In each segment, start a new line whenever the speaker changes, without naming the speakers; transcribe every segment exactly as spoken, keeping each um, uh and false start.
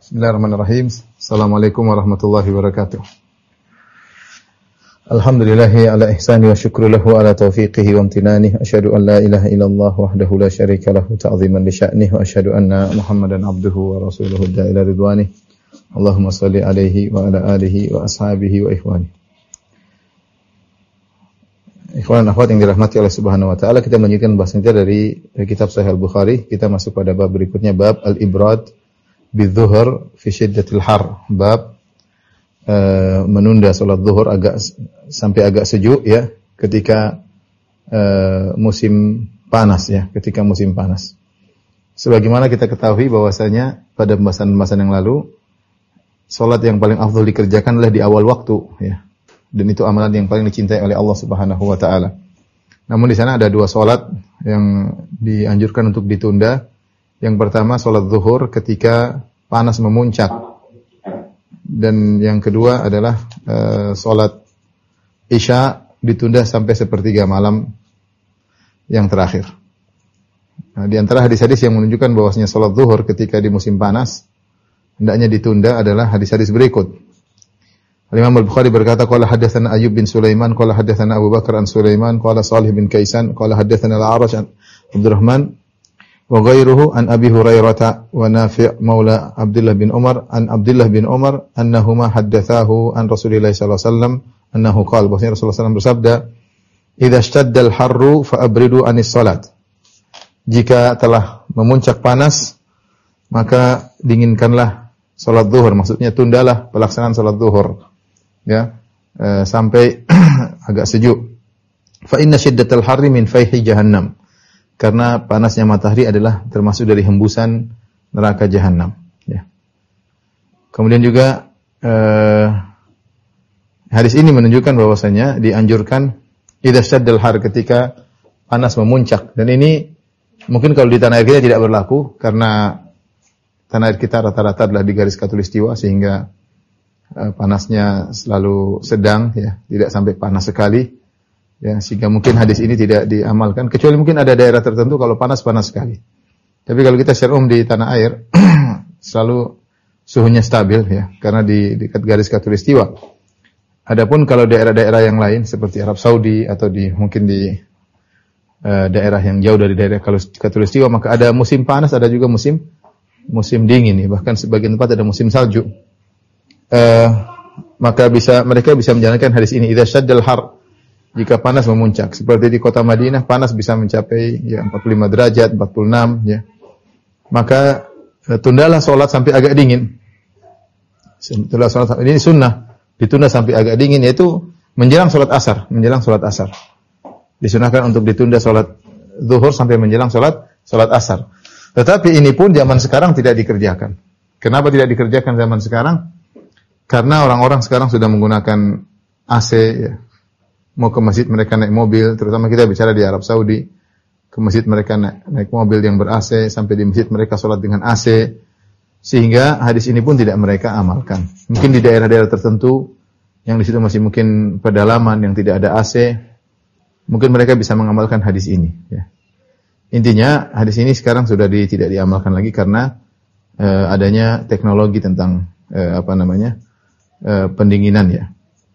Bismillahirrahmanirrahim. Assalamualaikum warahmatullahi wabarakatuh. Alhamdulillahi ala ihsani wa syukru lahu ala taufiqihi wa amtinani. Asyhadu an la ilaha illallah wahdahu la syarika lahu ta'ziman li sya'nihi wa asyhadu anna Muhammadan abduhu wa rasuluhu da'ila ridwani. Allahumma shalli alaihi wa ala alihi wa ashabihi wa ikhwani. Ikhwan akhwat yang dirahmati oleh Subhanahu wa taala, kita melanjutkan bahasan kita dari kitab Sahih Al-Bukhari. Kita masuk pada bab berikutnya, bab al-ibrad bidzuhur fi syiddatil har, bab uh, menunda salat zuhur agak sampai agak sejuk ya ketika uh, musim panas ya, ketika musim panas. Sebagaimana kita ketahui bahwasanya pada pembahasan-pembahasan yang lalu, salat yang paling afdal dikerjakan adalah di awal waktu ya. Dan itu amalan yang paling dicintai oleh Allah Subhanahu wa taala. Namun di sana ada dua salat yang dianjurkan untuk ditunda. Yang pertama salat zuhur ketika panas memuncak. Dan yang kedua adalah uh, salat isya ditunda sampai sepertiga malam yang terakhir. Nah, di antara hadis-hadis yang menunjukkan bahwasanya salat zuhur ketika di musim panas hendaknya ditunda adalah hadis-hadis berikut. Imam Al-Bukhari berkata, qala hadatsana Ayyub bin Sulaiman, qala hadatsana Abu Bakar an Sulaiman, qala Shalih bin Kaisan, qala hadatsana Al-A'raj an Abdurrahman wa ghairuhu an Abi Hurairah wa Nafi' maula Abdullah bin Umar an Abdullah bin Umar annahuma haddatsahu an Rasulillah sallallahu alaihi wasallam annahu qala, bahwasanya Rasulullah sallallahu alaihi wasallam bersabda, idza ishtadda al-harru fa abridu anis salat. Jika telah memuncak panas, maka dinginkanlah salat zuhur, maksudnya tundalah pelaksanaan salat zuhur ya e, sampai agak sejuk. Fa inna syiddatal harri min fayhi jahannam. Karena panasnya matahari adalah termasuk dari hembusan neraka jahanam ya. Kemudian juga eh, hadis ini menunjukkan bahwasanya dianjurkan idza syaddal har, ketika panas memuncak. Dan ini mungkin kalau di tanah air kita tidak berlaku karena tanah air kita rata-rata adalah di garis khatulistiwa sehingga eh, panasnya selalu sedang ya, tidak sampai panas sekali. Ya, sehingga mungkin hadis ini tidak diamalkan, kecuali mungkin ada daerah tertentu kalau panas-panas sekali. Tapi kalau kita secara umum di tanah air selalu suhunya stabil ya, karena di dekat garis khatulistiwa. Adapun kalau daerah-daerah yang lain seperti Arab Saudi atau di mungkin di uh, daerah yang jauh dari daerah khatulistiwa, maka ada musim panas, ada juga musim musim dingin ya. Bahkan sebagian tempat ada musim salju. Uh, maka bisa mereka bisa menjalankan hadis ini, idza syaddal har, jika panas memuncak. Seperti di kota Madinah, panas bisa mencapai ya empat puluh lima derajat, empat puluh enam ya. Maka eh, tundalah salat sampai agak dingin. Tundalah salat, ini sunnah. Ditunda sampai agak dingin, yaitu menjelang salat asar, menjelang salat asar. Disunahkan untuk ditunda salat zuhur sampai menjelang salat salat asar. Tetapi ini pun zaman sekarang tidak dikerjakan. Kenapa tidak dikerjakan zaman sekarang? Karena orang-orang sekarang sudah menggunakan A C ya. Mau ke masjid mereka naik mobil, terutama kita bicara di Arab Saudi, ke masjid mereka naik, naik mobil yang ber-A C, sampai di masjid mereka sholat dengan A C, sehingga hadis ini pun tidak mereka amalkan. Mungkin di daerah-daerah tertentu, yang di situ masih mungkin pedalaman yang tidak ada A C, mungkin mereka bisa mengamalkan hadis ini. Ya. Intinya hadis ini sekarang sudah di, tidak diamalkan lagi karena eh, adanya teknologi tentang eh, apa namanya eh, pendinginan ya.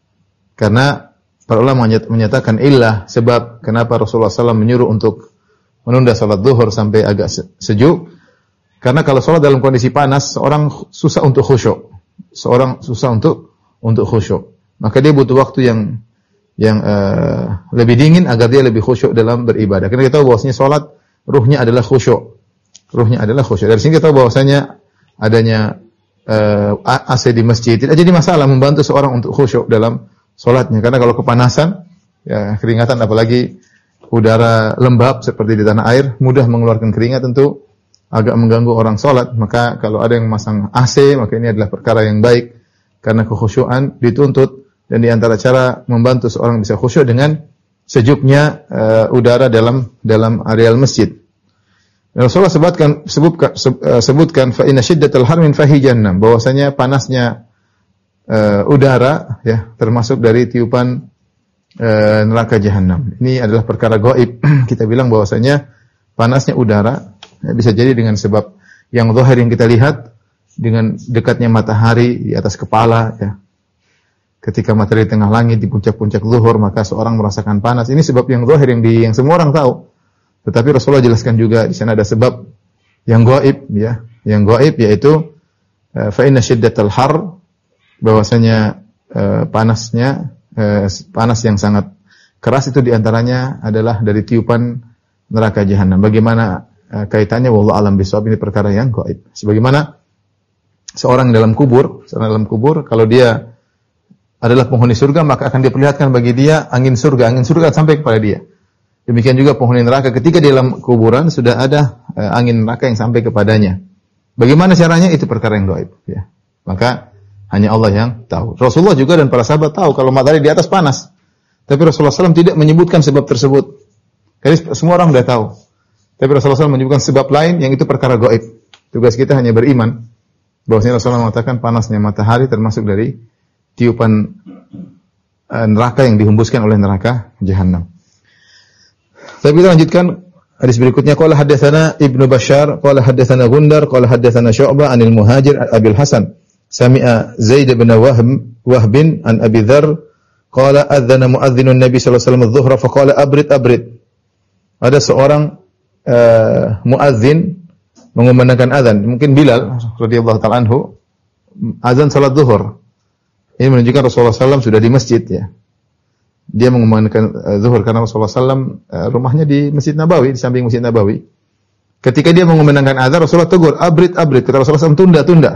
Karena para ulama menyatakan illah, sebab kenapa Rasulullah sallallahu alaihi wasallam menyuruh untuk menunda salat zuhur sampai agak sejuk. Karena kalau salat dalam kondisi panas, seorang susah untuk khusyuk. Seorang susah untuk untuk khusyuk. Maka dia butuh waktu yang yang uh, lebih dingin agar dia lebih khusyuk dalam beribadah. Karena kita tahu bahwasanya salat ruhnya adalah khusyuk. Ruhnya adalah khusyuk. Dari sini kita tahu bahwasanya adanya uh, A C di masjid tidak jadi masalah membantu seorang untuk khusyuk dalam salatnya, karena kalau kepanasan, ya keringatan, apalagi udara lembab seperti di tanah air, mudah mengeluarkan keringat, tentu agak mengganggu orang salat. Maka kalau ada yang memasang A C, maka ini adalah perkara yang baik, karena kekhusyuan dituntut, dan di antara cara membantu seorang bisa khusyuk dengan sejuknya uh, udara dalam dalam areal masjid. Dan Rasulullah sebutkan sebutkan sebutkan fa inna syiddatal har min fahi jahannam, bahwasanya panasnya Uh, udara ya termasuk dari tiupan uh, neraka jahanam. Ini adalah perkara gaib. Kita bilang bahwasanya panasnya udara ya, bisa jadi dengan sebab yang zahir yang kita lihat, dengan dekatnya matahari di atas kepala, ya. Ketika matahari di tengah langit di puncak-puncak zuhur, maka seorang merasakan panas. Ini sebab yang zahir yang di yang semua orang tahu. Tetapi Rasulullah jelaskan juga di sana ada sebab yang gaib, ya. Yang gaib yaitu uh, fa inna syiddatal har, bahwasanya uh, panasnya uh, panas yang sangat keras itu diantaranya adalah dari tiupan neraka jahanam. Bagaimana uh, kaitannya? Wallahu alam bisawab, ini perkara yang gaib. Sebagaimana seorang dalam kubur, seorang dalam kubur kalau dia adalah penghuni surga, maka akan diperlihatkan bagi dia angin surga, angin surga sampai kepada dia. Demikian juga penghuni neraka, ketika di dalam kuburan sudah ada uh, angin neraka yang sampai kepadanya. Bagaimana caranya? Itu perkara yang gaib, ya. Maka hanya Allah yang tahu. Rasulullah juga dan para sahabat tahu kalau matahari di atas panas. Tapi Rasulullah shallallahu alaihi wasallam tidak menyebutkan sebab tersebut. Karena semua orang sudah tahu. Tapi Rasulullah shallallahu alaihi wasallam menyebutkan sebab lain yang itu perkara gaib. Tugas kita hanya beriman bahwasanya Rasulullah mengatakan panasnya matahari termasuk dari tiupan uh, neraka yang dihembuskan oleh neraka jahanam. Tapi kita lanjutkan hadis berikutnya. Qala haddatsana Ibnu Bashar, qala haddatsana Gundar, qala haddatsana Syu'bah 'anil Muhajir Abil Hasan, sami'a Zaid bin Wahb Wahb an Abi Dzar, qala adzana muadzdhinun Nabi sallallahu alaihi wasallam adh-dhuhra fa qala abrid abrid. Ada seorang uh, muadzin mengumandangkan azan, mungkin Bilal radhiyallahu ta'ala anhu, azan salat zuhur. Ini menunjukkan Rasulullah shallallahu alaihi wasallam sudah di masjid, ya. Dia mengumandangkan uh, zuhur karena Rasulullah shallallahu alaihi wasallam uh, rumahnya di Masjid Nabawi, di samping Masjid Nabawi. Ketika dia mengumandangkan azan, Rasulullah tegur, abrid abrid. Kata Rasulullah shallallahu alaihi wasallam, tunda tunda.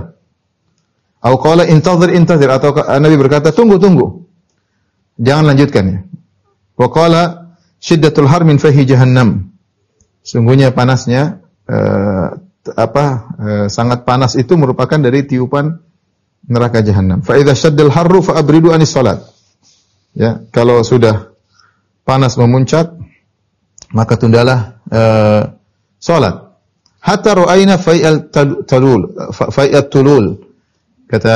Atau qala intazir intazir, atau Nabi berkata tunggu tunggu. Jangan lanjutkan, ya. Wa qala syiddatul har min fahi jahannam. Sungguhnya panasnya uh, apa uh, sangat panas itu merupakan dari tiupan neraka jahanam. Fa idza shaddal harru fa abridu anis salat. Ya, kalau sudah panas memuncak, maka tundalah uh, salat. Hatta ra'ayna fai'al talul, fai'at tulul. Kata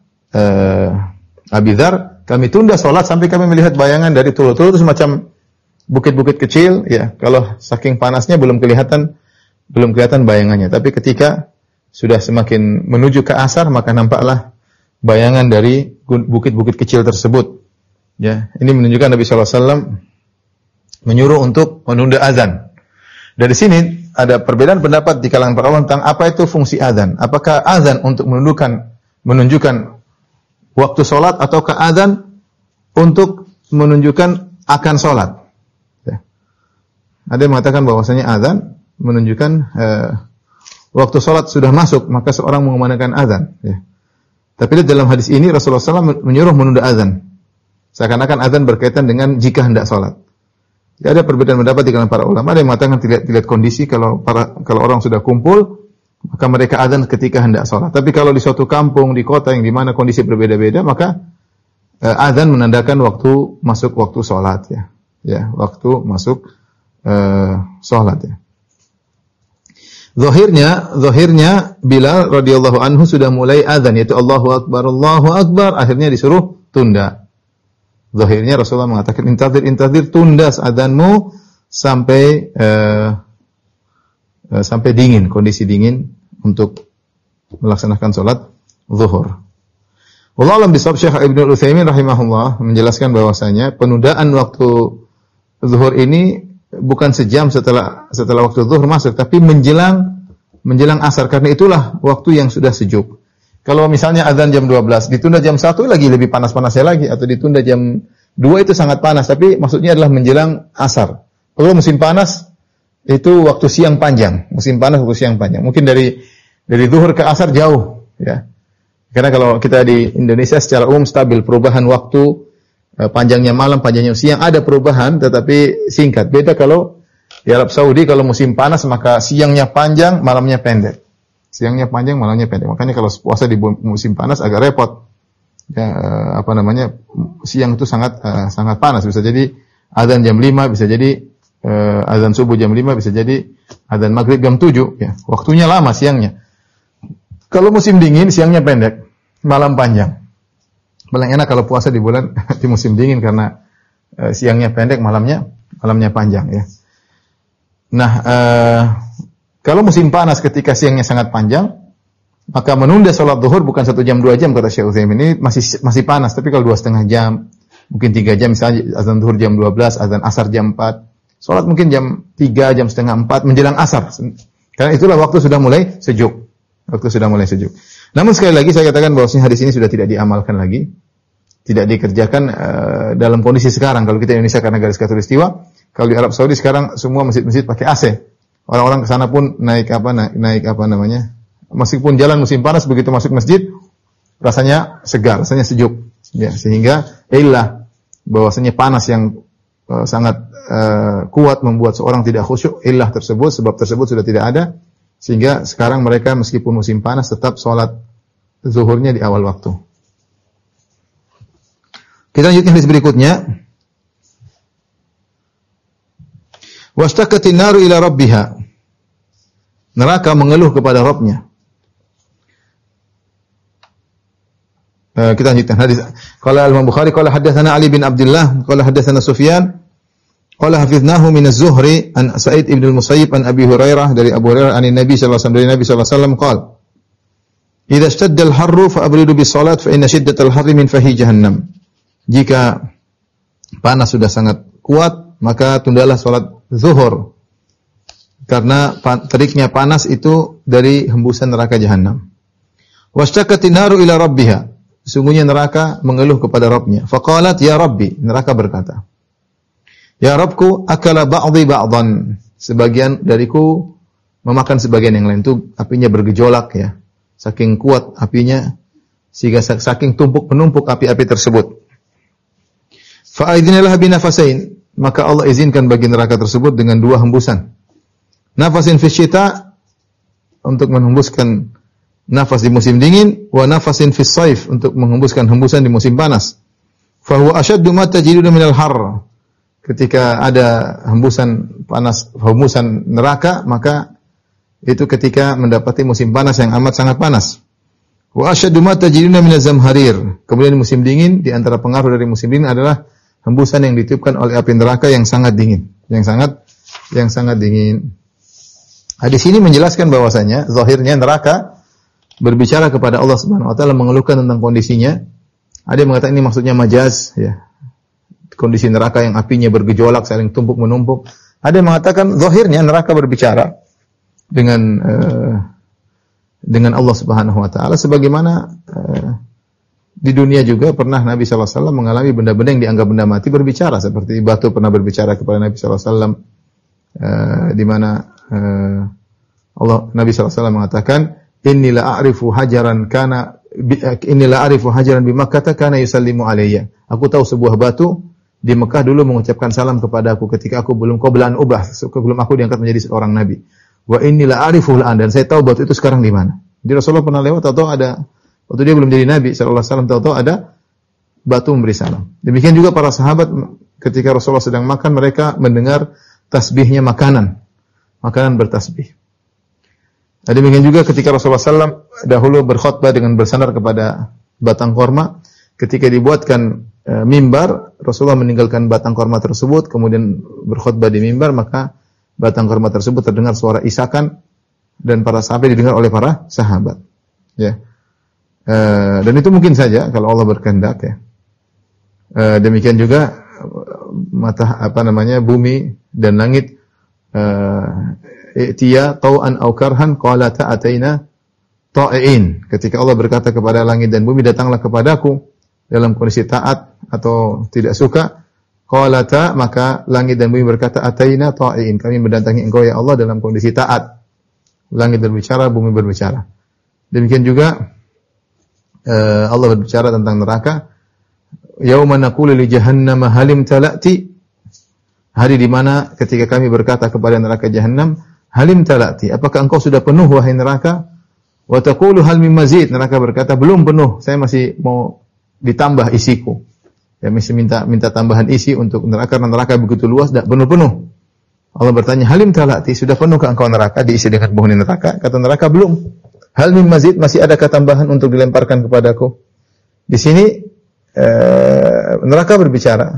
uh, Abi Dzar, kami tunda salat sampai kami melihat bayangan dari tulul. Tulul itu semacam bukit-bukit kecil, ya. Kalau saking panasnya belum kelihatan belum kelihatan bayangannya. Tapi ketika sudah semakin menuju ke asar, maka nampaklah bayangan dari bukit-bukit kecil tersebut. Ya, ini menunjukkan Nabi sallallahu alaihi wasallam menyuruh untuk menunda azan. Dari sini ada perbedaan pendapat di kalangan para ulama tentang apa itu fungsi azan. Apakah azan untuk menunjukkan menunjukkan waktu salat ataukah azan untuk menunjukkan akan salat? Ya. Ada yang mengatakan bahwasanya azan menunjukkan eh, waktu salat sudah masuk, maka seorang mengumandangkan azan, ya. Tapi dalam hadis ini Rasulullah shallallahu alaihi wasallam menyuruh menunda azan. Seakan-akan azan berkaitan dengan jika hendak salat. Ya, ada perbedaan pendapat di kalangan para ulama. Ada yang mengatakan dilihat, dilihat kondisi, kalau para kalau orang sudah kumpul, maka mereka azan ketika hendak salat. Tapi kalau di suatu kampung, di kota yang di mana kondisi berbeda-beda, maka eh, azan menandakan waktu masuk waktu salat, ya. Ya, waktu masuk eh, salat, ya. Zahirnya, zahirnya Bilal radhiyallahu anhu sudah mulai azan, yaitu Allahu Akbar, Allahu Akbar, akhirnya disuruh tunda. Zahirnya Rasulullah mengatakan intazir, intazir, tunda azanmu sampai uh, uh, sampai dingin, kondisi dingin untuk melaksanakan salat zuhur. Wallahu a'lam bishawab. Syekh Ibnu Utsaimin rahimahullah menjelaskan bahwasanya penundaan waktu zuhur ini bukan sejam setelah setelah waktu zuhur masuk, tapi menjelang menjelang asar, karena itulah waktu yang sudah sejuk. Kalau misalnya azan jam dua belas, ditunda jam satu lagi lebih panas-panasnya lagi, atau ditunda jam dua itu sangat panas, tapi maksudnya adalah menjelang asar. Kalau musim panas itu waktu siang panjang, musim panas waktu siang panjang. Mungkin dari dari zuhur ke asar jauh, ya. Karena kalau kita di Indonesia secara umum stabil, perubahan waktu panjangnya malam, panjangnya siang ada perubahan, tetapi singkat. Beda kalau di Arab Saudi, kalau musim panas maka siangnya panjang, malamnya pendek. Siangnya panjang, malamnya pendek. Makanya kalau puasa di musim panas agak repot. Ya, apa namanya? Siang itu sangat uh, sangat panas. Bisa jadi azan jam lima, bisa jadi uh, azan subuh jam lima, bisa jadi azan maghrib jam tujuh, ya. Waktunya lama siangnya. Kalau musim dingin siangnya pendek, malam panjang. Paling enak kalau puasa di bulan di musim dingin karena uh, siangnya pendek, malamnya malamnya panjang, ya. Nah, uh, kalau musim panas ketika siangnya sangat panjang, maka menunda salat zuhur bukan satu jam dua jam kata Syekh Utsaimin, ini masih masih panas. Tapi kalau dua setengah jam, mungkin tiga jam, misalnya azan zuhur jam dua belas, azan asar jam empat, salat mungkin jam tiga, jam setengah empat menjelang asar. Karena itulah waktu sudah mulai sejuk. Waktu sudah mulai sejuk. Namun sekali lagi saya katakan bahwasanya hadis ini sudah tidak diamalkan lagi, tidak dikerjakan uh, dalam kondisi sekarang. Kalau kita Indonesia karena garis khatulistiwa, kalau di Arab Saudi sekarang semua masjid-masjid pakai A C. Orang-orang ke sana pun naik apa naik, naik apa namanya? Meskipun jalan musim panas, begitu masuk masjid rasanya segar, rasanya sejuk. Ya, sehingga illah bahwasanya panas yang uh, sangat uh, kuat membuat seorang tidak khusyuk, illah tersebut, sebab tersebut sudah tidak ada. Sehingga sekarang mereka meskipun musim panas tetap sholat zuhurnya di awal waktu. Kita lanjutkan hadis berikutnya. Washtaqatin naru ila rabbiha. Neraka mengeluh kepada Rabbnya. Uh, kita lanjutkan hadis. Qala Al-Imam Bukhari qala haddatsana Ali bin Abdullah qala haddatsana Sufyan qala hafiznahu min az-Zuhri an Sa'id ibn al-Musayyib an Abi Hurairah dari Abu Hurairah an Nabi sallallahu alaihi wasallam dari Nabi sallallahu alaihi wasallam qala idza ishtadda al-harru fa abridu bis salat fa inna shiddatal harri min fahi jahannam. Jika panas sudah sangat kuat maka tundalah salat zuhur karena teriknya panas itu dari hembusan neraka jahanam. Washtaqatin naru ila rabbiha. Sungguhnya neraka mengeluh kepada Rabbnya. Faqalat ya Rabbi, neraka berkata, ya Rabbku, akala ba'dhi ba'dhan. Sebagian dariku memakan sebagian yang lain. Itu apinya bergejolak ya. Saking kuat apinya sehingga saking tumpuk penumpuk api-api tersebut. Fa'idhinalah binafasain. Maka Allah izinkan bagi neraka tersebut dengan dua hembusan. Nafasin fi syita untuk menghembuskan nafas di musim dingin, wa nafasin fi saif untuk menghembuskan hembusan di musim panas. Fa huwa ashaddu ma tajiduna minal har. Ketika ada hembusan panas, hembusan neraka, maka itu ketika mendapati musim panas yang amat sangat panas. Wa ashaddu ma tajiduna minaz zamharir. Kemudian musim dingin, di antara pengaruh dari musim dingin adalah hembusan yang ditiupkan oleh api neraka yang sangat dingin, yang sangat yang sangat dingin. Hadis ini menjelaskan bahwasanya zahirnya neraka berbicara kepada Allah Subhanahu wa taala mengeluhkan tentang kondisinya. Ada yang mengatakan ini maksudnya majaz ya. Kondisi neraka yang apinya bergejolak saling tumpuk menumpuk. Ada yang mengatakan zahirnya neraka berbicara dengan uh, dengan Allah Subhanahu wa taala sebagaimana uh, di dunia juga pernah Nabi sallallahu alaihi wasallam mengalami benda-benda yang dianggap benda mati berbicara, seperti batu pernah berbicara kepada Nabi sallallahu alaihi wasallam uh, di mana uh, Allah Nabi sallallahu alaihi wasallam mengatakan inni la a'rifu hajaran kana inni la a'rifu hajaran bi Makkah kana yusallimu alayya. Aku tahu sebuah batu di Mekah dulu mengucapkan salam kepada aku ketika aku belum qablan ubah, sebelum aku diangkat menjadi seorang nabi. Wa inni la a'rifu al-an, dan saya tahu batu itu sekarang di mana. Jadi Rasulullah pernah lewat, tahu-tahu ada, waktu dia belum jadi nabi sallallahu alaihi wasallam, tahu-tahu ada batu memberi salam. Demikian juga para sahabat ketika Rasulullah sedang makan, mereka mendengar tasbihnya makanan. Makanan bertasbih. Nah, demikian juga ketika Rasulullah sallallahu alaihi wasallam dahulu berkhutbah dengan bersandar kepada batang korma, ketika dibuatkan e, mimbar, Rasulullah meninggalkan batang korma tersebut, kemudian berkhutbah di mimbar, maka batang korma tersebut terdengar suara isakan dan para sahabat didengar oleh para sahabat. Ya, e, dan itu mungkin saja kalau Allah berkehendak ya. E, demikian juga mata apa namanya bumi dan langit i'tiya tau'an aw karhan qala ta'ataina ta'iin. Ketika Allah berkata kepada langit dan bumi, datanglah kepadaku dalam kondisi taat atau tidak suka, qala ta, maka langit dan bumi berkata ataina ta'iin, kami mendatangi engkau ya Allah dalam kondisi taat. Langit berbicara, bumi berbicara. Demikian juga uh, Allah berbicara tentang neraka, yauma naqulu li jahannam halim talati. Hari di mana ketika kami berkata kepada neraka jahanam, halim talati, apakah engkau sudah penuh wahai neraka? Wa taqulu hal min mazid, neraka berkata belum penuh, saya masih mau ditambah isiku. Ya, masih minta minta tambahan isi untuk neraka, karena neraka begitu luas dan penuh-penuh. Allah bertanya, halim talati, sudah penuhkah engkau neraka diisi dengan penghuni neraka? Kata neraka belum. Hal min mazid, masih adakah tambahan untuk dilemparkan kepadaku? Di sini eh, neraka berbicara,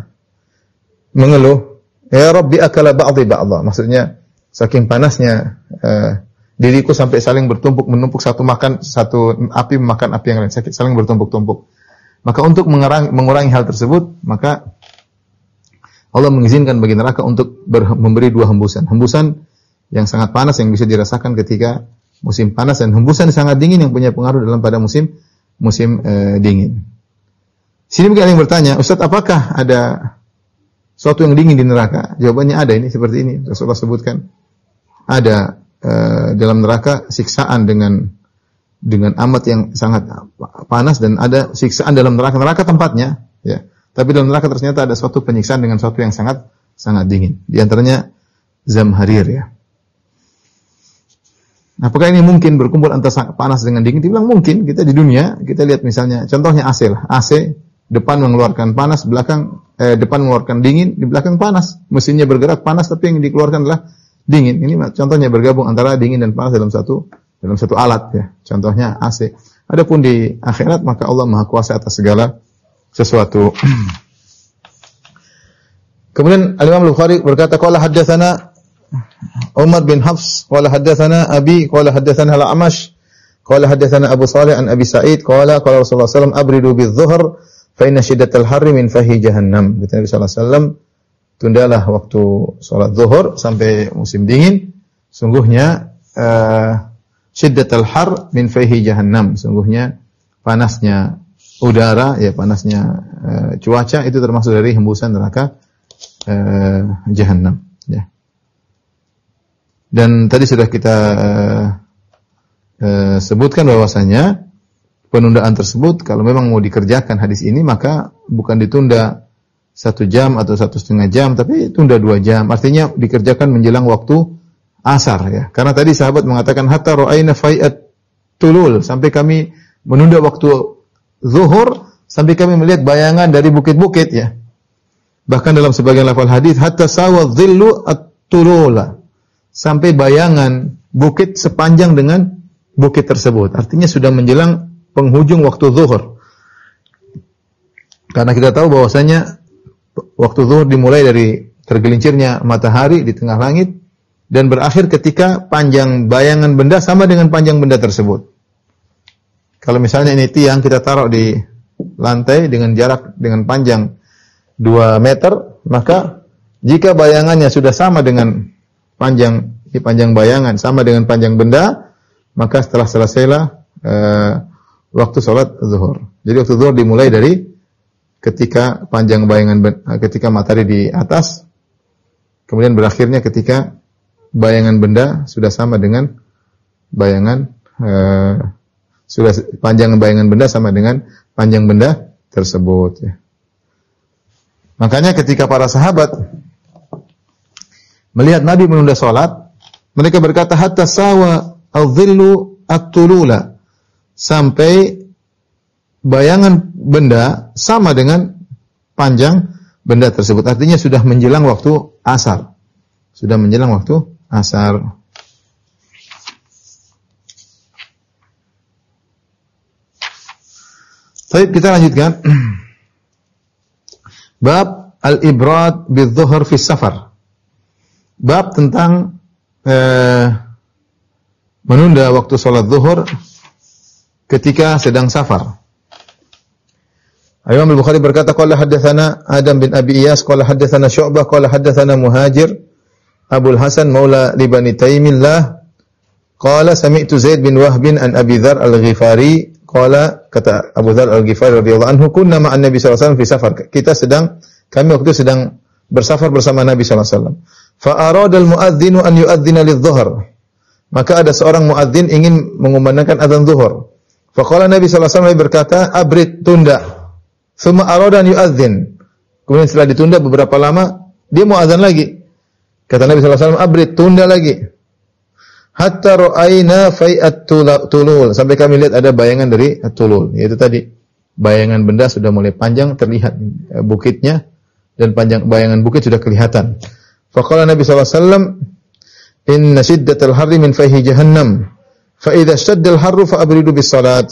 mengeluh. Ya Rabbi akala ba'dhi ba'dha. Maksudnya saking panasnya uh, diriku sampai saling bertumpuk menumpuk, satu makan satu api memakan api yang lain, saling bertumpuk-tumpuk. Maka untuk mengurangi, mengurangi hal tersebut, maka Allah mengizinkan bagi neraka untuk ber, memberi dua hembusan. Hembusan yang sangat panas yang bisa dirasakan ketika musim panas, dan hembusan yang sangat dingin yang punya pengaruh dalam pada musim musim e, dingin. Sini mungkin ada yang bertanya, Ustaz, apakah ada sesuatu yang dingin di neraka? Jawabannya ada, ini seperti ini. Rasulullah sebutkan ada e, dalam neraka siksaan dengan dengan amat yang sangat panas, dan ada siksaan dalam neraka. Neraka tempatnya, ya. Tapi dalam neraka ternyata ada suatu penyiksaan dengan suatu yang sangat sangat dingin. Di antaranya zamharir, ya. Apakah ini mungkin berkumpul antara panas dengan dingin? Dibilang mungkin. Kita di dunia, kita lihat misalnya, contohnya A C lah. A C depan mengeluarkan panas, belakang eh, depan mengeluarkan dingin, di belakang panas. Mesinnya bergerak panas, tapi yang dikeluarkan adalah dingin. Ini contohnya bergabung antara dingin dan panas dalam satu dalam satu alat, ya. Contohnya A C. Adapun di akhirat, maka Allah Maha Kuasa atas segala sesuatu. Kemudian Al-Imam Al-Bukhari berkata, qala haddatsana Umar bin Hafs, qala haddatsana Abi, qala haddatsana Al-A'mash, qala haddatsana Abu Shalih an Abi Sa'id, qala qala Rasulullah sallallahu alaihi wasallam abridu bidh-dhuhr fa inna shiddatal harri min fahi jahannam. Kata Nabi sallallahu alaihi wasallam, tundalah waktu salat zuhur sampai musim dingin, sungguhnya uh, shiddatal har min fahi jahannam, sungguhnya panasnya udara, ya, panasnya uh, cuaca itu termasuk dari hembusan neraka uh, jahannam, ya. Dan tadi sudah kita uh, uh, sebutkan bahwasanya penundaan tersebut kalau memang mau dikerjakan hadis ini, maka bukan ditunda satu jam atau satu setengah jam, tapi tunda dua jam. Artinya dikerjakan menjelang waktu asar, ya. Karena tadi sahabat mengatakan hatta ra'aina fai'at tulul, sampai kami menunda waktu zuhur sampai kami melihat bayangan dari bukit-bukit, ya. Bahkan dalam sebagian lafal hadis hatta sawa dhillu at-tulula, sampai bayangan bukit sepanjang dengan bukit tersebut. Artinya sudah menjelang penghujung waktu zuhur. Karena kita tahu bahwasanya waktu zuhur dimulai dari tergelincirnya matahari di tengah langit dan berakhir ketika panjang bayangan benda sama dengan panjang benda tersebut. Kalau misalnya ini tiang kita taruh di lantai dengan jarak dengan panjang dua meter, maka jika bayangannya sudah sama dengan panjang di panjang bayangan sama dengan panjang benda, maka setelah selesailah uh, waktu sholat zuhur. Jadi waktu zuhur dimulai dari ketika panjang bayangan ketika matahari di atas, kemudian berakhirnya ketika bayangan benda sudah sama dengan bayangan uh, sudah panjang bayangan benda sama dengan panjang benda tersebut, ya. Makanya ketika para sahabat melihat Nabi menunda salat, mereka berkata hatta sawa al-dhillu at-tulula, sampai bayangan benda sama dengan panjang benda tersebut. Artinya sudah menjelang waktu asar. Sudah menjelang waktu asar. Baik, kita lanjutkan. Bab al-ibrad bidh-dhuhr fi safar. Bab tentang eh, menunda waktu salat zuhur ketika sedang safar. Imam Al-Bukhari berkata, qala haddatsana Adam bin Abi Iyas, qala haddatsana Syu'bah, qala haddatsana Muhajir Abul Hasan maula li Bani Taimillah, qala sami'tu Zaid bin Wahb an Abi Dzar Al-Ghifari, qala kata Abu Dzar Al-Ghifari radhiyallahu anhu, kunna ma'an Nabi sallallahu alaihi wasallam fi safar. Kita sedang kami waktu itu sedang bersafar bersama Nabi sallallahu alaihi wasallam. Fa arada al-muadzinu an yu'adzina lidh-dhuhr. Maka ada seorang muadzin ingin mengumandangkan azan zuhur. Fa qala Nabi sallallahu alaihi wasallam berkata, abrid, tunda. Tsumma arada an yu'adzin. Kemudian setelah ditunda beberapa lama, dia mau azan lagi. Kata Nabi sallallahu alaihi wasallam, abrid, tunda lagi. Hatta ra'aina fai'at tulul, sampai kami lihat ada bayangan dari at-tulul, yaitu tadi bayangan benda sudah mulai panjang, terlihat bukitnya, dan panjang bayangan bukit sudah kelihatan. Faqala Nabi sallallahu alaihi wasallam, inna shiddatal harri min fahi jahannam, fa idza shadda al-harru fa abridu bis salat.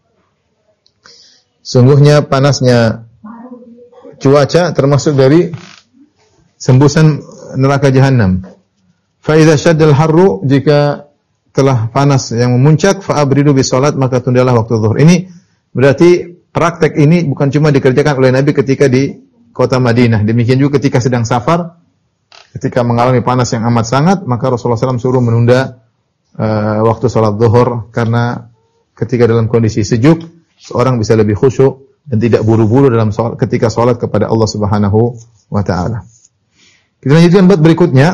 Sungguhnya panasnya cuaca termasuk dari sembusan neraka jahannam. Fa idza shadda al-harru, jika telah panas yang memuncak, fa'abridu bis salat, maka tundalah waktu zuhur. Ini berarti praktek ini bukan cuma dikerjakan oleh Nabi ketika di kota Madinah. Demikian juga ketika sedang safar, ketika mengalami panas yang amat sangat, maka Rasulullah shallallahu alaihi wasallam suruh menunda uh, waktu salat zuhur, karena ketika dalam kondisi sejuk, seorang bisa lebih khusyuk dan tidak buru-buru dalam salat, ketika salat kepada Allah Subhanahu wa taala. Kita lanjutkan bab berikutnya.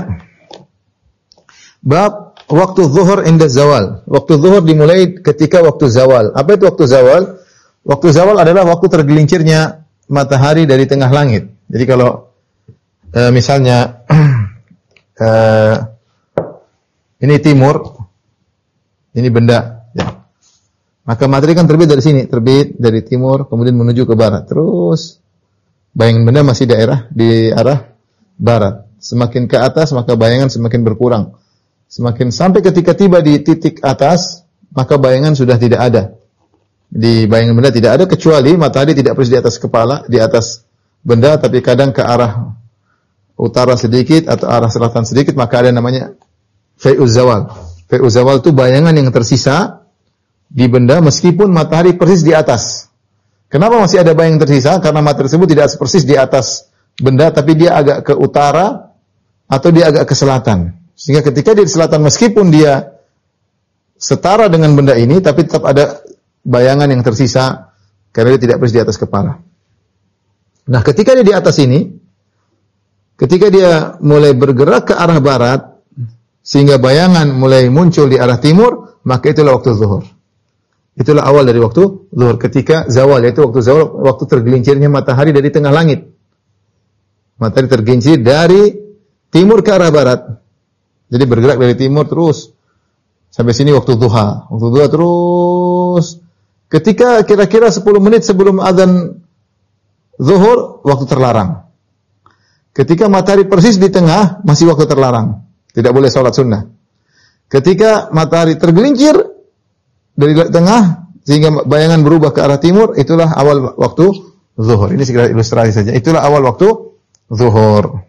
Bab waktu zuhur inda zawal. Waktu zuhur dimulai ketika waktu zawal. Apa itu waktu zawal? Waktu zawal adalah waktu tergelincirnya matahari dari tengah langit. Jadi kalau e, misalnya e, ini timur, ini benda, ya. Maka matahari kan terbit dari sini, terbit dari timur, kemudian menuju ke barat. Terus bayangan benda masih daerah di arah barat. Semakin ke atas, maka bayangan semakin berkurang. Semakin sampai ketika tiba di titik atas, maka bayangan sudah tidak ada. Di bayangan benda tidak ada, kecuali matahari tidak persis di atas kepala, di atas benda, tapi kadang ke arah utara sedikit atau arah selatan sedikit, maka ada namanya fai'uz zawal. Fai'uz zawal itu bayangan yang tersisa di benda meskipun matahari persis di atas. Kenapa masih ada bayangan tersisa? Karena matahari tersebut tidak persis di atas benda, tapi dia agak ke utara atau dia agak ke selatan. Sehingga ketika dia di selatan, meskipun dia setara dengan benda ini, tapi tetap ada bayangan yang tersisa karena dia tidak persis di atas kepala. Nah, ketika dia di atas ini, ketika dia mulai bergerak ke arah barat, sehingga bayangan mulai muncul di arah timur, maka itulah waktu zuhur. Itulah awal dari waktu zuhur, ketika zawal, yaitu waktu zawal, waktu tergelincirnya matahari dari tengah langit. Matahari tergelincir dari timur ke arah barat. Jadi bergerak dari timur terus sampai sini waktu duha. Waktu duha terus ketika kira-kira sepuluh menit sebelum azan zuhur, waktu terlarang. Ketika matahari persis di tengah, masih waktu terlarang. Tidak boleh salat sunnah. Ketika matahari tergelincir dari tengah sehingga bayangan berubah ke arah timur, itulah awal waktu zuhur. Ini sekedar ilustrasi saja. Itulah awal waktu zuhur.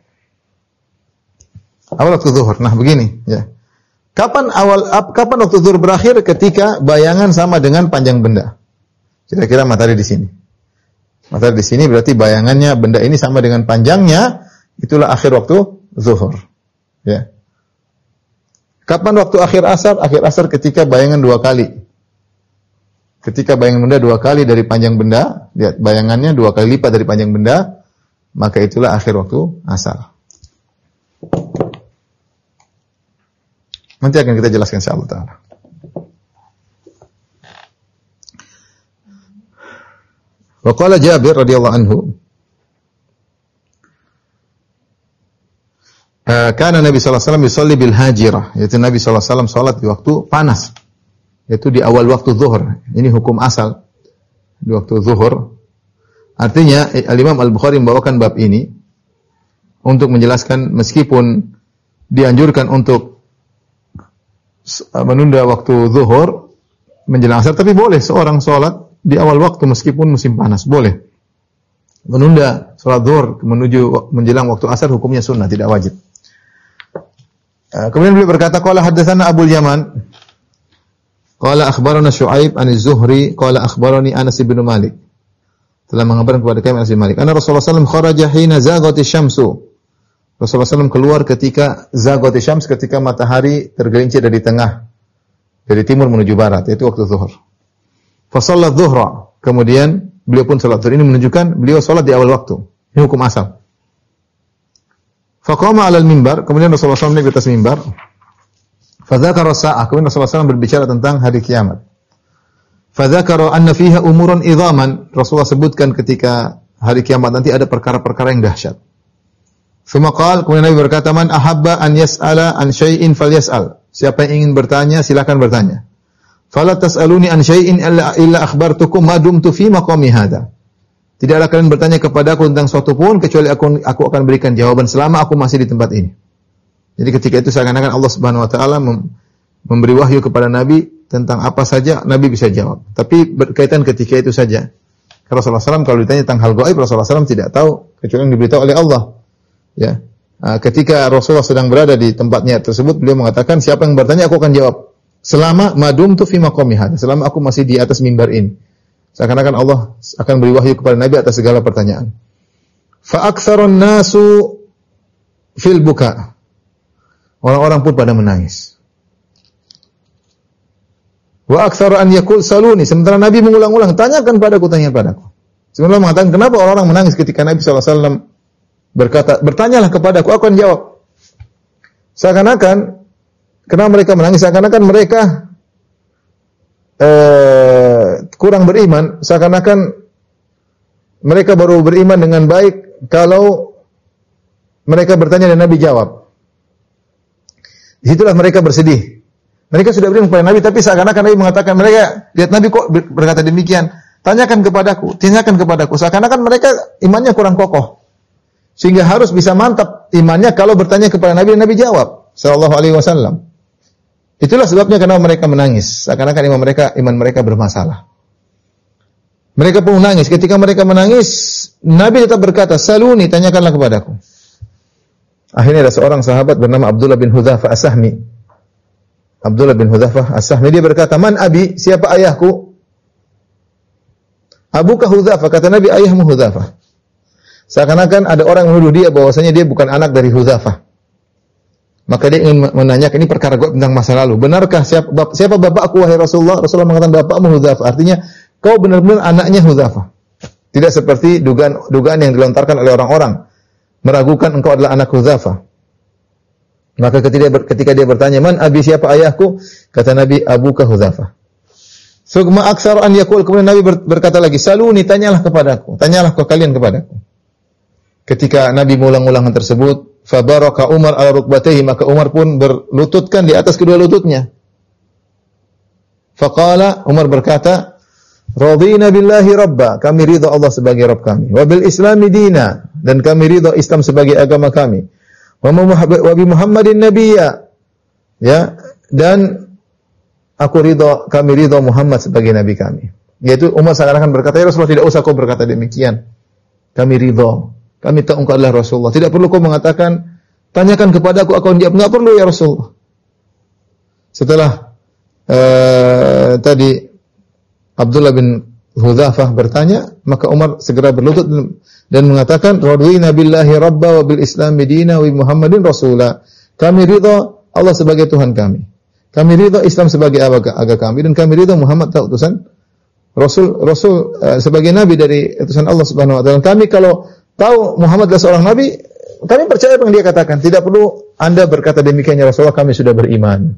Awal waktu zuhur. Nah, begini, ya. Kapan awal kapan waktu zuhur berakhir? Ketika bayangan sama dengan panjang benda. Kira-kira matahari di sini. Matahari di sini berarti bayangannya benda ini sama dengan panjangnya, itulah akhir waktu zuhur. Ya. Kapan waktu akhir asar? Akhir asar ketika bayangan dua kali. Ketika bayangan benda dua kali dari panjang benda, lihat bayangannya dua kali lipat dari panjang benda, maka itulah akhir waktu asar. Nanti akan kita jelaskan insyaallah taala. Wa qala Jabir radhiyallahu anhu, kana Nabi sallallahu alaihi wasallam yusalli bil hajirah, yaitu Nabi sallallahu alaihi wasallam salat di waktu panas, yaitu di awal waktu zuhur. Ini hukum asal di waktu zuhur. Artinya Al-Imam Al-Bukhari membawakan bab ini untuk menjelaskan meskipun dianjurkan untuk menunda waktu zuhur menjelang asar, tapi boleh seorang sholat di awal waktu meskipun musim panas, boleh. Menunda sholat zuhur menuju menjelang waktu asar hukumnya sunnah, tidak wajib. Kemudian beliau berkata, qala haddatsana Abul Yaman, qala akhbarana Syu'aib an Az-Zuhri, qala akhbarani Anas bin Malik. Telah mengabarkan kepada kami Anas bin Malik, anna Rasulullah sallallahu alaihi wasallam kharaja hina zaghati syamsu. Rasulullah sallallahu alaihi wasallam keluar ketika zaghati syams, ketika matahari tergelincir dari tengah, dari timur menuju barat, yaitu waktu zuhur. Fa shalla dhuhra, kemudian beliau pun salat zuhur. Ini menunjukkan beliau salat di awal waktu. Ini hukum asal. Fa qama 'alal mimbar, kemudian Rasulullah sallallahu alaihi wasallam naik di atas mimbar. Fa dzakara sa'ah, kemudian Rasulullah sallallahu alaihi wasallam berbicara tentang hari kiamat. Fa dzakara anna fiha umurun idhaman, Rasulullah sebutkan ketika hari kiamat nanti ada perkara-perkara yang dahsyat. Tsumma qala, kemudian Nabi berkata, man ahabba an yas'ala an syai'in falyas'al. Siapa yang ingin bertanya, silakan bertanya. Fala tas'aluni an syai'in illa akhbartukum ma dumtu fi maqami hadza. Tidaklah kalian bertanya kepadaku tentang suatu pun kecuali aku aku akan berikan jawaban selama aku masih di tempat ini. Jadi ketika itu seakan-akan Allah Subhanahu wa taala memberi wahyu kepada Nabi tentang apa saja Nabi bisa jawab. Tapi berkaitan ketika itu saja. Rasulullah sallallahu alaihi wasallam kalau ditanya tentang hal gaib, Rasulullah sallallahu alaihi wasallam tidak tahu kecuali yang diberitahu oleh Allah. Ya. Ketika Rasulullah sedang berada di tempatnya tersebut, beliau mengatakan, siapa yang bertanya aku akan jawab. selama madum tu fi maqami hadza, selama aku masih di atas mimbar ini. Seakan-akan Allah akan beri wahyu kepada Nabi atas segala pertanyaan. Fa aktsarun nasu fil buka. Orang-orang pun pada menangis. Wa aktsaru an yaqul saluni, sementara Nabi mengulang-ulang, tanyakan padaku, tanyakan padaku. Sebenarnya mengatakan kenapa orang-orang menangis ketika Nabi sallallahu alaihi wasallam berkata, bertanyalah kepadaku, aku akan jawab. Seakan-akan kenapa mereka menangis? Seakan-akan mereka eh, kurang beriman, seakan-akan mereka baru beriman dengan baik kalau mereka bertanya dan Nabi jawab. Disitulah mereka bersedih. Mereka sudah beriman kepada Nabi, tapi seakan-akan Nabi mengatakan, mereka lihat Nabi kok berkata demikian, tanyakan kepadaku, tanyakan kepadaku. Seakan-akan mereka imannya kurang kokoh, sehingga harus bisa mantap imannya kalau bertanya kepada Nabi dan Nabi jawab sallallahu alaihi wasallam. Itulah sebabnya kenapa mereka menangis. Seakan-akan iman mereka iman mereka bermasalah. Mereka pun menangis. Ketika mereka menangis, Nabi tetap berkata, saluni, tanyakanlah kepadaku. Akhirnya ada seorang sahabat bernama Abdullah bin Hudzafah As-Sahmi. Abdullah bin Hudzafah As-Sahmi, dia berkata, man abi, siapa ayahku? Abuka Hudzafah, kata Nabi, ayahmu Hudzafah. Seakan-akan ada orang menuduh dia bahwasanya dia bukan anak dari Hudzafah. Maka dia ingin menanyakan, ini perkara gaib tentang masa lalu. Benarkah siapa, bap, siapa bapakku wahai Rasulullah? Rasulullah mengatakan bapakmu Hudzafah. Artinya kau benar-benar anaknya Hudzafah. Tidak seperti dugaan dugaan yang dilontarkan oleh orang-orang meragukan engkau adalah anak Hudzafah. Maka ketika dia, ketika dia bertanya, man abi, siapa ayahku? Kata Nabi, abuka Hudzafah. Sugma aksar an yaqul, kemudian Nabi berkata lagi, saluni, tanyalah kepadaku, tanyalah ke kalian kepadaku. Ketika Nabi mengulang-ulang tersebut, fa baraka Umar ala rukbatayhi, maka Umar pun berlututkan di atas kedua lututnya. Faqala, Umar berkata, radina billahi rabba, kami ridha Allah sebagai Rabb kami, wa bil islami dina, dan kami ridha Islam sebagai agama kami. Wa bi Muhammadin nabiyya, ya, dan aku ridha, kami ridha Muhammad sebagai nabi kami. Yaitu Umar seakan-akan berkata, ya Rasulullah, tidak usah kau berkata demikian. Kami ridha, kami tahu engkau adalah Rasulullah. Tidak perlu kau mengatakan, tanyakan kepadaku, aku jawab. Enggak perlu ya Rasulullah. Setelah uh, tadi Abdullah bin Hudzafah bertanya, maka Umar segera berlutut dan mengatakan, radina billahi rabba wa bil islami dina wa Muhammadin rasula. Kami ridha Allah sebagai Tuhan kami. Kami ridha Islam sebagai agama kami, dan kami ridha Muhammad utusan Rasul Rasul uh, sebagai nabi dari utusan Allah Subhanahu wa taala. Kami kalau tahu Muhammad adalah seorang nabi, kami percaya apa yang dia katakan. Tidak perlu Anda berkata demikian ya Rasulullah, kami sudah beriman.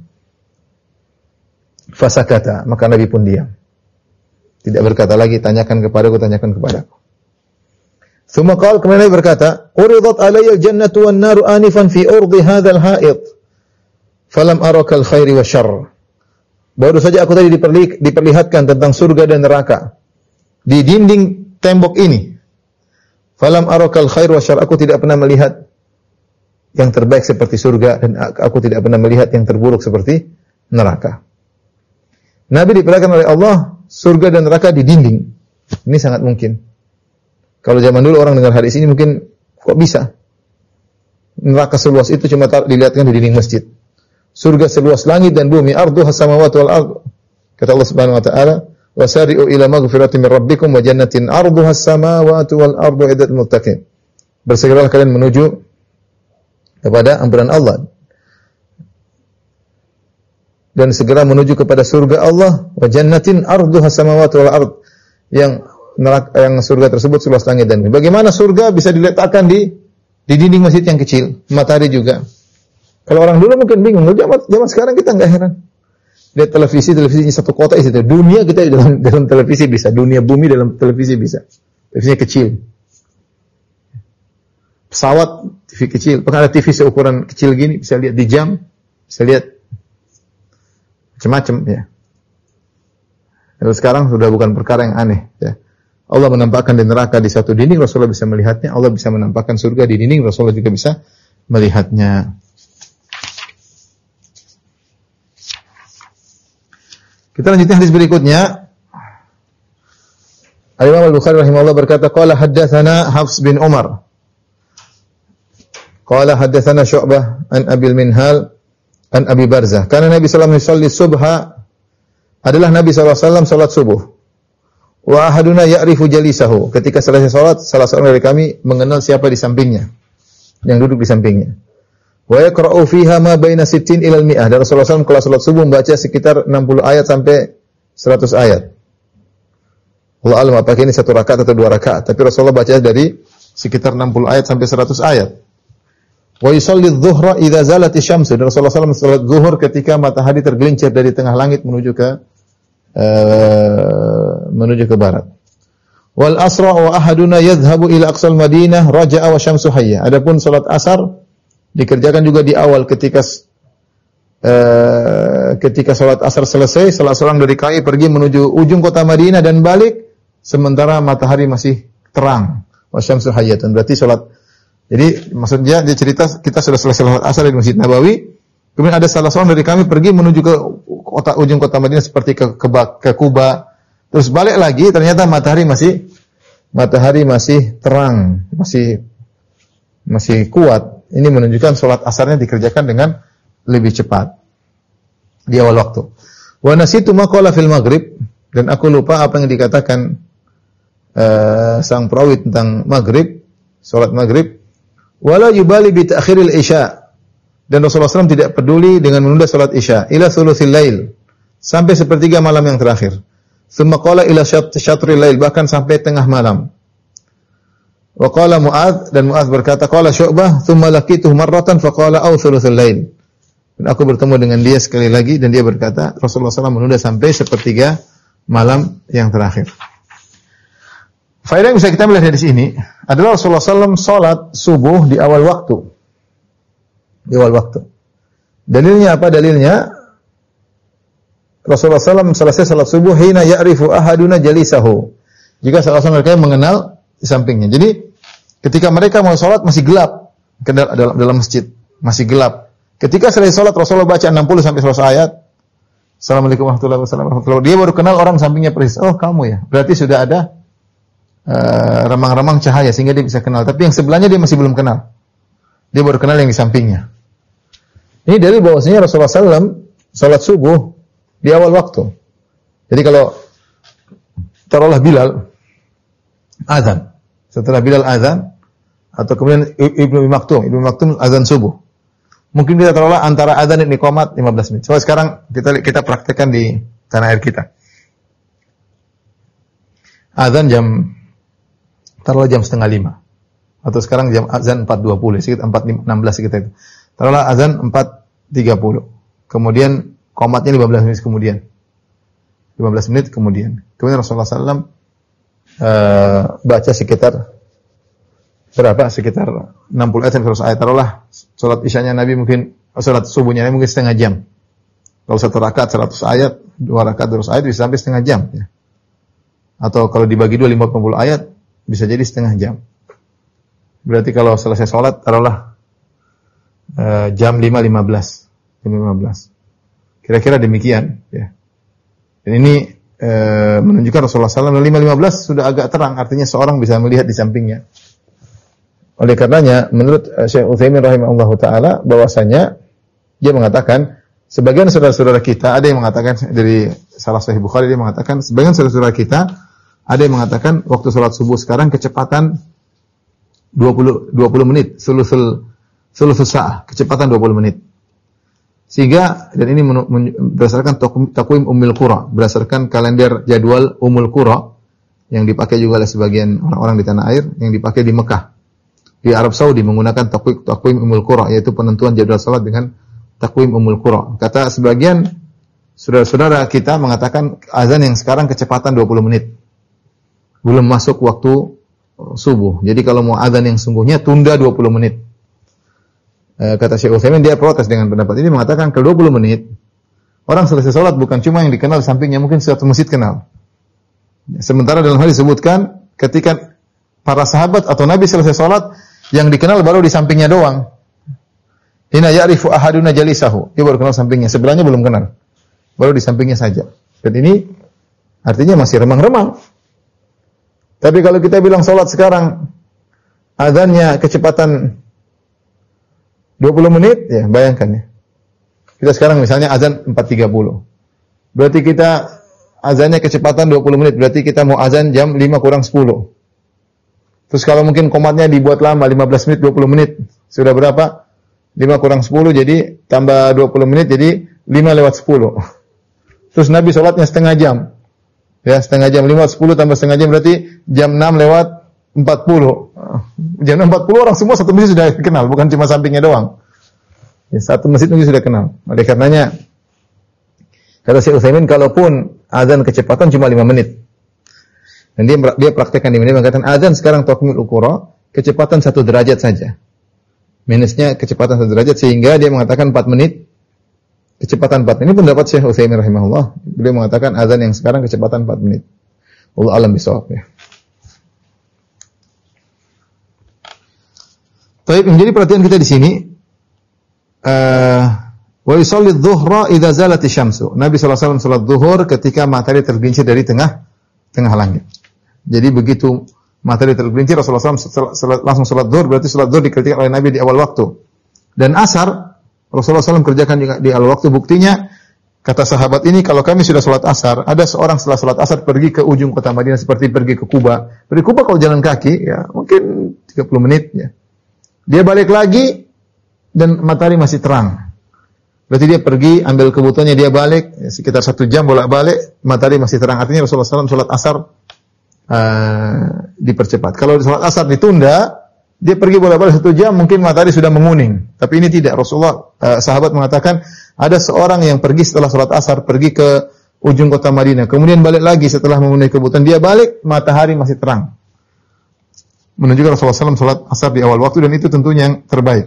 Fasakata, maka Nabi pun diam. Tidak berkata lagi, tanyakan kepadaku, tanyakan kepadaku. Tsumma qala, kemudian Nabi berkata, uridat alayya al-jannatu wan naru anifan fi urdi hadzal ha'id. Falam arakal khairi wa syarr. Baru saja aku tadi diperli, diperlihatkan tentang surga dan neraka di dinding tembok ini. Falam arakal khair wa syarr. Aku tidak pernah melihat yang terbaik seperti surga, dan aku tidak pernah melihat yang terburuk seperti neraka. Nabi diperlihatkan oleh Allah surga dan neraka di dinding. Ini sangat mungkin. Kalau zaman dulu orang dengar hadis ini mungkin, kok bisa? Neraka seluas itu cuma dilihatkan di dinding masjid. Surga seluas langit dan bumi, arduhas samawati wal ardh. Kata Allah Subhanahu wa taala, wasari'u ila maghfiratin min rabbikum wa jannatin arduhas samawati wal ardhu iddat muttaqin. Bersegeralah kalian menuju kepada ampunan Allah dan segera menuju kepada surga Allah, wa jannatin arduhas samawati wal ardh, yang neraka, yang surga tersebut seluas langit dan bumi. Bagaimana surga bisa diletakkan di di dinding masjid yang kecil? Matahari juga. Kalau orang dulu mungkin bingung, zaman, zaman sekarang kita enggak heran. Lihat televisi, televisinya satu kota itu. Dunia kita dalam, dalam televisi bisa, dunia bumi dalam televisi bisa. Televisinya kecil. Pesawat T V kecil, bahkan ada T V seukuran kecil gini, bisa lihat di jam, bisa lihat macam-macam ya. Lalu sekarang sudah bukan perkara yang aneh ya. Allah menampakkan di neraka di satu dinding, Rasulullah bisa melihatnya. Allah bisa menampakkan surga di dinding, Rasulullah juga bisa melihatnya. Kita lanjutkan hadis berikutnya. Al-Imam Al-Bukhari rahimahullah berkata, qala haddatsana Hafs bin Umar. Qala haddatsana Syu'bah an Abil Minhal An Abi Barzah, karena Nabi sallallahu alaihi wasallam subha adalah Nabi sallallahu alaihi wasallam salat subuh. Wa ahaduna ya'rifu jalisahu. Ketika selesai salat, salah seorang dari kami mengenal siapa di sampingnya, yang duduk di sampingnya. Wa yaqra'u fiha ma baina sittin ila al-mi'ah. Dan Rasulullah sallallahu alaihi wasallam kalau salat subuh membaca sekitar enam puluh ayat sampai seratus ayat. Allah alam apakah ini satu rakaat atau dua rakaat, tapi Rasulullah baca dari sekitar enam puluh ayat sampai seratus ayat. Wa yusalli adh-dhuhra idza zalat asy-syamsu. Dan Rasulullah sallallahu alaihi wasallam salat zuhur ketika matahari tergelincir dari tengah langit menuju ke uh, menuju ke barat. Wal asra wa ahaduna yadhhabu ila aqsal Madinah raja'a wa syamsu hayya. Adapun salat asar dikerjakan juga di awal ketika uh, ketika salat asar selesai, salah seorang dari kami pergi menuju ujung kota Madinah dan balik sementara matahari masih terang. Wa syamsu hayyatun. Berarti salat, jadi maksudnya dia cerita kita sudah selesai salat asar di Masjid Nabawi, kemudian ada salah seorang dari kami pergi menuju ke kota ujung kota Madinah seperti ke ke, ke Kuba, terus balik lagi ternyata matahari masih matahari masih terang, masih masih kuat. Ini menunjukkan salat asarnya dikerjakan dengan lebih cepat di awal waktu. Wa nasitu ma qala fil maghrib, dan aku lupa apa yang dikatakan uh, sang perawi tentang maghrib, salat maghrib. Wala yubali bi ta'khiril isya. Dan Rasulullah shallallahu alaihi wasallam tidak peduli dengan menunda salat isya ila thuluthil lail, sampai sepertiga malam yang terakhir. Tsumma qala ila syatril lail, bahkan sampai tengah malam. Wa qala Muadz, dan Muadz berkata qala Syu'bah tsumma laqituhu marratan fa qala aw thuluthil lail. Dan aku bertemu dengan dia sekali lagi dan dia berkata Rasulullah shallallahu alaihi wasallam menunda sampai sepertiga malam yang terakhir. Faedah yang bisa kita melihat dari sini adalah Rasulullah shallallahu alaihi wasallam salat subuh di awal waktu. Di awal waktu. Dalilnya apa? Dalilnya Rasulullah shallallahu alaihi wasallam selesai salat subuh hina ya'rifu ahaduna jalisahu. Jika salah seorang mereka mengenal di sampingnya. Jadi ketika mereka mau salat masih gelap dalam dalam masjid, masih gelap. Ketika selesai salat Rasulullah baca enam puluh sampai seratus ayat. Assalamualaikum warahmatullahi wabarakatuh. Dia baru kenal orang sampingnya persis. Oh, kamu ya. Berarti sudah ada Uh, remang-remang cahaya sehingga dia bisa kenal. Tapi yang sebelahnya dia masih belum kenal. Dia baru kenal yang di sampingnya. Ini dari bahwasanya Rasulullah shallallahu alaihi wasallam salat subuh di awal waktu. Jadi kalau taruhlah Bilal azan, setelah Bilal azan atau kemudian Ibnu Maktum, Ibnu Maktum azan subuh. Mungkin kita taruhlah antara azan dan iqamat lima belas menit. Soalnya sekarang kita kita praktekkan di tanah air kita. Azan jam taruhlah jam setengah lima. Atau sekarang jam azan empat dua puluh, sekitar empat enam belas sekitar itu. Taruhlah azan empat tiga puluh. Kemudian qomatnya lima belas menit kemudian. lima belas menit kemudian. Kemudian Rasulullah shallallahu alaihi wasallam uh, baca sekitar berapa? Sekitar enam puluh ayat sampai seratus ayat. Taruhlah salat isyanya Nabi mungkin, salat subuhnya Nabi mungkin setengah jam. Kalau satu rakaat seratus ayat, dua rakaat seratus ayat bisa sampai setengah jam ya. Atau kalau dibagi dua lima puluh ayat bisa jadi setengah jam. Berarti kalau selesai sholat taruhlah uh, jam lima lima belas, jam lima belas. Kira-kira demikian ya. Dan ini uh, menunjukkan Rasulullah shallallahu alaihi wasallam lima lima belas sudah agak terang, artinya seorang bisa melihat di sampingnya. Oleh karenanya menurut uh, Syekh Utsaimin rahimahullahu taala bahwasanya dia mengatakan sebagian saudara-saudara kita ada yang mengatakan dari salah Sahih Bukhari, dia mengatakan sebagian saudara-saudara kita ada yang mengatakan waktu sholat subuh sekarang kecepatan dua puluh menit, sulusul sulusul sa'ah, kecepatan dua puluh menit. Sehingga dan ini men, men, berdasarkan takwim Ummul Qura, berdasarkan kalender jadwal Ummul Qura yang dipakai juga oleh sebagian orang-orang di tanah air, yang dipakai di Mekah. Di Arab Saudi menggunakan takwim takwim Ummul Qura, yaitu penentuan jadwal salat dengan takwim Ummul Qura. Kata sebagian saudara-saudara kita mengatakan azan yang sekarang kecepatan dua puluh menit. Belum masuk waktu subuh. Jadi kalau mau azan yang sungguhnya tunda dua puluh menit. E, kata Syekh Utsaimin dia protes dengan pendapat ini, mengatakan ke dua puluh menit orang selesai salat bukan cuma yang dikenal sampingnya, mungkin satu masjid kenal. Sementara dalam hal disebutkan ketika para sahabat atau Nabi selesai salat yang dikenal baru di sampingnya doang. Hina ya'rifu ahaduna jalisahu. Dia baru kenal sampingnya, sebelahnya belum kenal. Baru di sampingnya saja. Dan ini artinya masih remang-remang. Tapi kalau kita bilang salat sekarang azannya kecepatan dua puluh menit, ya bayangkan ya. Kita sekarang misalnya azan empat tiga puluh. Berarti kita azannya kecepatan dua puluh menit. Berarti kita mau azan jam lima kurang sepuluh. Terus kalau mungkin komatnya dibuat lama, lima belas menit, dua puluh menit. Sudah berapa? lima kurang sepuluh, jadi tambah dua puluh menit, jadi lima lewat sepuluh. Terus Nabi sholatnya setengah jam. Ya, setengah jam. lima lewat sepuluh tambah setengah jam, berarti jam enam lewat empat puluh. Jam enam empat puluh orang semua satu masjid sudah kenal, bukan cuma sampingnya doang. Ya, satu masjid mungkin sudah kenal. Oleh karenanya, kata Syekh Utsaimin, kalaupun azan kecepatan cuma lima menit. Dan dia dia praktekkan di mana? Mengatakan azan sekarang takmil ukura, kecepatan satu derajat saja. Minusnya kecepatan satu derajat, sehingga dia mengatakan empat menit. Kecepatan empat menit. Ini pendapat Syekh Utsaimin rahimahullah. Beliau mengatakan azan yang sekarang kecepatan empat menit. Wallahu a'lam bishawab ya. Baik, menjadi perhatian kita di sini. Uh, wa yusalli adh-dhuhra idza zalat asy-syamsu. Nabi sallallahu alaihi wasallam salat zuhur ketika matahari tergelincir dari tengah tengah langit. Jadi begitu matahari tergelincir Rasulullah sallallahu alaihi wasallam langsung salat zuhur, berarti salat zuhur dikerjakan oleh Nabi di awal waktu. Dan asar Rasulullah sallallahu alaihi wasallam kerjakan di, di awal waktu. Buktinya kata sahabat ini, kalau kami sudah salat asar, ada seorang setelah salat asar pergi ke ujung kota Madinah seperti pergi ke Kuba. Pergi Kuba kalau jalan kaki ya mungkin tiga puluh menit ya. Dia balik lagi dan matahari masih terang. Berarti dia pergi, ambil kebutuhannya, dia balik, ya, sekitar satu jam bolak-balik, matahari masih terang. Artinya Rasulullah sallallahu alaihi wasallam sholat asar uh, dipercepat. Kalau sholat asar ditunda, dia pergi bolak-balik satu jam, mungkin matahari sudah menguning. Tapi ini tidak. Rasulullah, uh, sahabat mengatakan, ada seorang yang pergi setelah sholat asar, pergi ke ujung kota Madinah. Kemudian balik lagi setelah memenuhi kebutuhan. Dia balik, matahari masih terang. Menunjukkan Rasulullah sallallahu alaihi wasallam sholat asar di awal waktu, dan itu tentunya yang terbaik.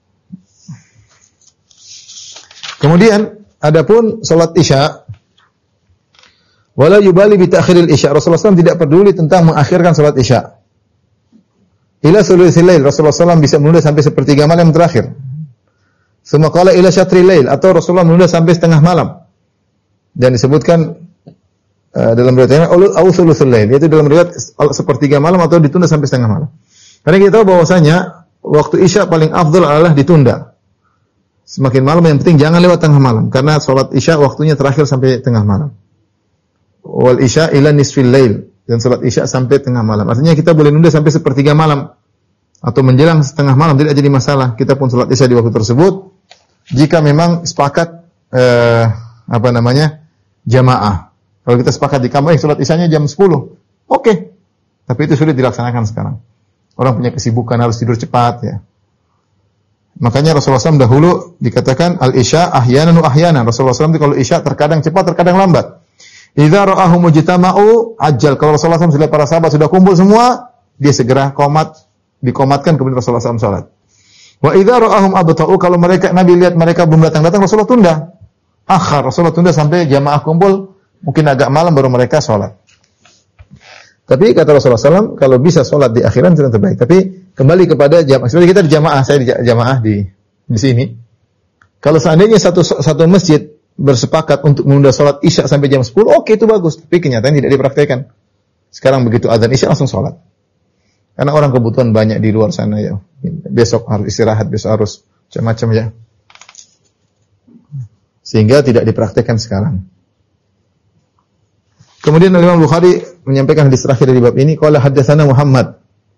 Kemudian adapun salat Isya, wala yubali bi ta'khiril Isya. Rasulullah sallallahu alaihi wasallam tidak peduli tentang mengakhirkan salat Isya. Ila sulusil lail, Rasulullah sallallahu alaihi wasallam bisa menunda sampai sepertiga malam terakhir. Summa qala ila syatril lail, atau Rasulullah menunda sampai setengah malam. Dan disebutkan uh, dalam riwayat au sulusul lail, yaitu dalam riwayat sepertiga malam atau ditunda sampai setengah malam. Karena kita tahu bahwasanya waktu Isya paling afdal adalah ditunda. Semakin malam yang penting jangan lewat tengah malam, karena salat Isya waktunya terakhir sampai tengah malam. Wal Isya ila nisfil lail, dan salat Isya sampai tengah malam. Artinya kita boleh nunda sampai sepertiga malam atau menjelang setengah malam, tidak jadi masalah. Kita pun salat Isya di waktu tersebut jika memang sepakat eh, apa namanya? Jamaah. Kalau kita sepakat di kamar salat Isyanya jam sepuluh. Oke. Okay. Tapi itu sulit dilaksanakan sekarang. Orang punya kesibukan, harus tidur cepat ya. Makanya Rasulullah sallallahu alaihi wasallam dahulu dikatakan al-isya ahyanan wa ahyanan. Rasulullah sallallahu alaihi wasallam kalau isya terkadang cepat, terkadang lambat. Idza ra'ahu mujtama'u ajal. Kalau Rasulullah sallallahu alaihi wasallam para sahabat sudah kumpul semua, dia segera qomat, dikomatkan, kemudian Rasulullah sallallahu alaihi wasallam salat. Wa idza ra'ahum abta'u, kalau mereka Nabi lihat mereka belum datang-datang, Rasulullah tunda. Akhar, Rasulullah tunda sampai jamaah kumpul, mungkin agak malam baru mereka salat. Tapi kata Rasulullah sallallahu alaihi wasallam, kalau bisa salat di akhiran itu terbaik. Tapi kembali kepada jamaah. Sebenarnya kita di jamaah, saya di jamaah di di sini. Kalau seandainya satu satu masjid bersepakat untuk menunda salat Isya sampai jam sepuluh, oke okay, itu bagus. Tapi kenyataan tidak dipraktikkan. Sekarang begitu azan Isya langsung salat. Karena orang kebutuhan banyak di luar sana ya. Besok harus istirahat, besok harus macam-macam ya. Sehingga tidak dipraktikkan sekarang. Kemudian Imam Bukhari menyampaikan hadis terakhir dari bab ini, qala haddatsana Muhammad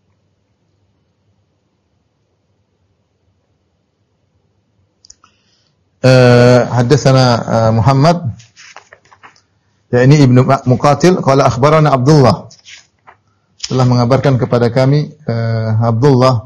Uh, haddatsana uh, Muhammad, ya ini Ibnu Muqatil, qala akhbarana Abdullah, telah mengabarkan kepada kami uh, Abdullah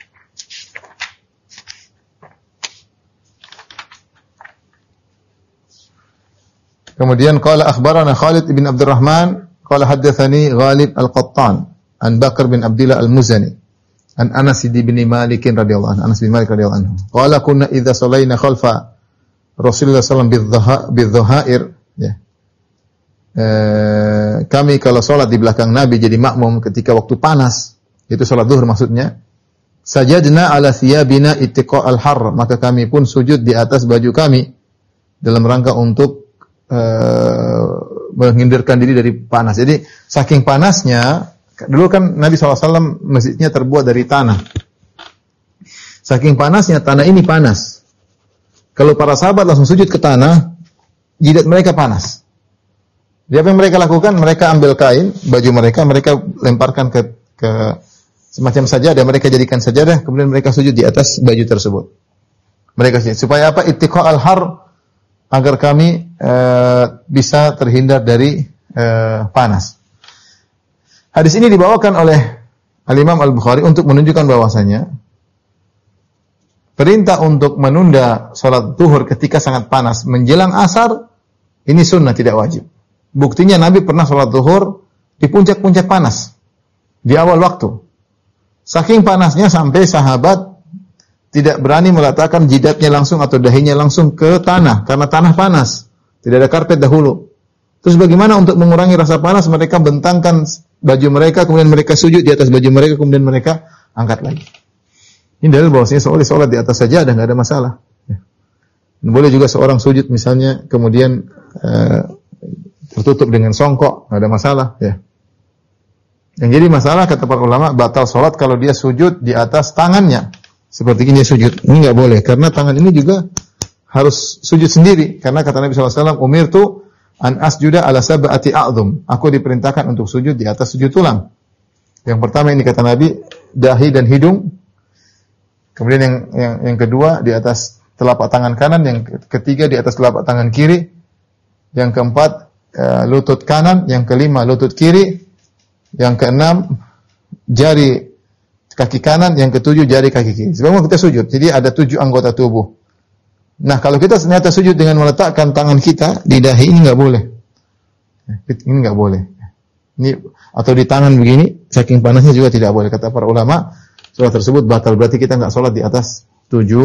kemudian qala akhbarana Khalid bin Abdurrahman qala haddatsani Ghalib Al-Qattan an Bakar bin Abdullah Al-Muzani an Anas bin Malik radhiyallahu anhu Anas bin Malik radhiyallahu anhu qala kunna idza salaina khalfa Rasulullah sallallahu alaihi wasallam bidh-dhahair ya. E, kami kalau salat di belakang Nabi jadi makmum ketika waktu panas, itu salat zuhur maksudnya. Sajadna ala thiyabina ittiqa al-har, maka kami pun sujud di atas baju kami dalam rangka untuk e, menghindarkan diri dari panas. Jadi saking panasnya, dulu kan Nabi sallallahu alaihi wasallam masjidnya terbuat dari tanah. Saking panasnya tanah ini panas. Kalau para sahabat langsung sujud ke tanah, jidat mereka panas. Jadi apa yang mereka lakukan? Mereka ambil kain, baju mereka, mereka lemparkan ke, ke semacam sajadah, mereka jadikan sajadah, kemudian mereka sujud di atas baju tersebut. Mereka sujud. Supaya apa? Ittiqa al-har, agar kami e, bisa terhindar dari e, panas. Hadis ini dibawakan oleh Al-Imam Al-Bukhari untuk menunjukkan bahwasanya perintah untuk menunda sholat zuhur ketika sangat panas menjelang asar, ini sunnah, tidak wajib. Buktinya Nabi pernah sholat zuhur di puncak-puncak panas, di awal waktu. Saking panasnya sampai sahabat tidak berani meletakkan jidatnya langsung atau dahinya langsung ke tanah, karena tanah panas. Tidak ada karpet dahulu. Terus bagaimana untuk mengurangi rasa panas? Mereka bentangkan baju mereka, kemudian mereka sujud di atas baju mereka, kemudian mereka angkat lagi. Ini dalil bahwasanya seorang sholat di atas saja ada, nggak ada masalah. Ya. Boleh juga seorang sujud misalnya kemudian uh, tertutup dengan songkok, nggak ada masalah. Ya. Yang jadi masalah kata para ulama, batal sholat kalau dia sujud di atas tangannya. Seperti ini sujud, ini nggak boleh karena tangan ini juga harus sujud sendiri. Karena kata Nabi shallallahu alaihi wasallam, umirtu an asjuda ala sab'ati a'dhum. Aku diperintahkan untuk sujud di atas tujuh tulang. Yang pertama ini kata Nabi, dahi dan hidung. Kemudian yang, yang yang kedua di atas telapak tangan kanan, yang ketiga di atas telapak tangan kiri, yang keempat uh, lutut kanan, yang kelima lutut kiri, yang keenam jari kaki kanan, yang ketujuh jari kaki kiri. Sebelum kita sujud, jadi ada tujuh anggota tubuh. Nah, kalau kita ternyata sujud dengan meletakkan tangan kita di dahi, ini nggak boleh. Ini nggak boleh. Ini atau di tangan begini, saking panasnya juga tidak boleh. Kata para ulama, sholat tersebut batal. Berarti kita nggak sholat di atas tujuh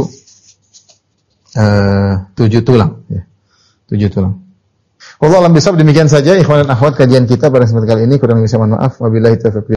uh, tujuh tulang. Ya. Tujuh tulang. Wallahu a'lam bishawab. Demikian saja ikhwan dan akhwat kajian kita pada kesempatan kali ini. Kurang lebih saya mohon maaf. Wabillahi taufiq.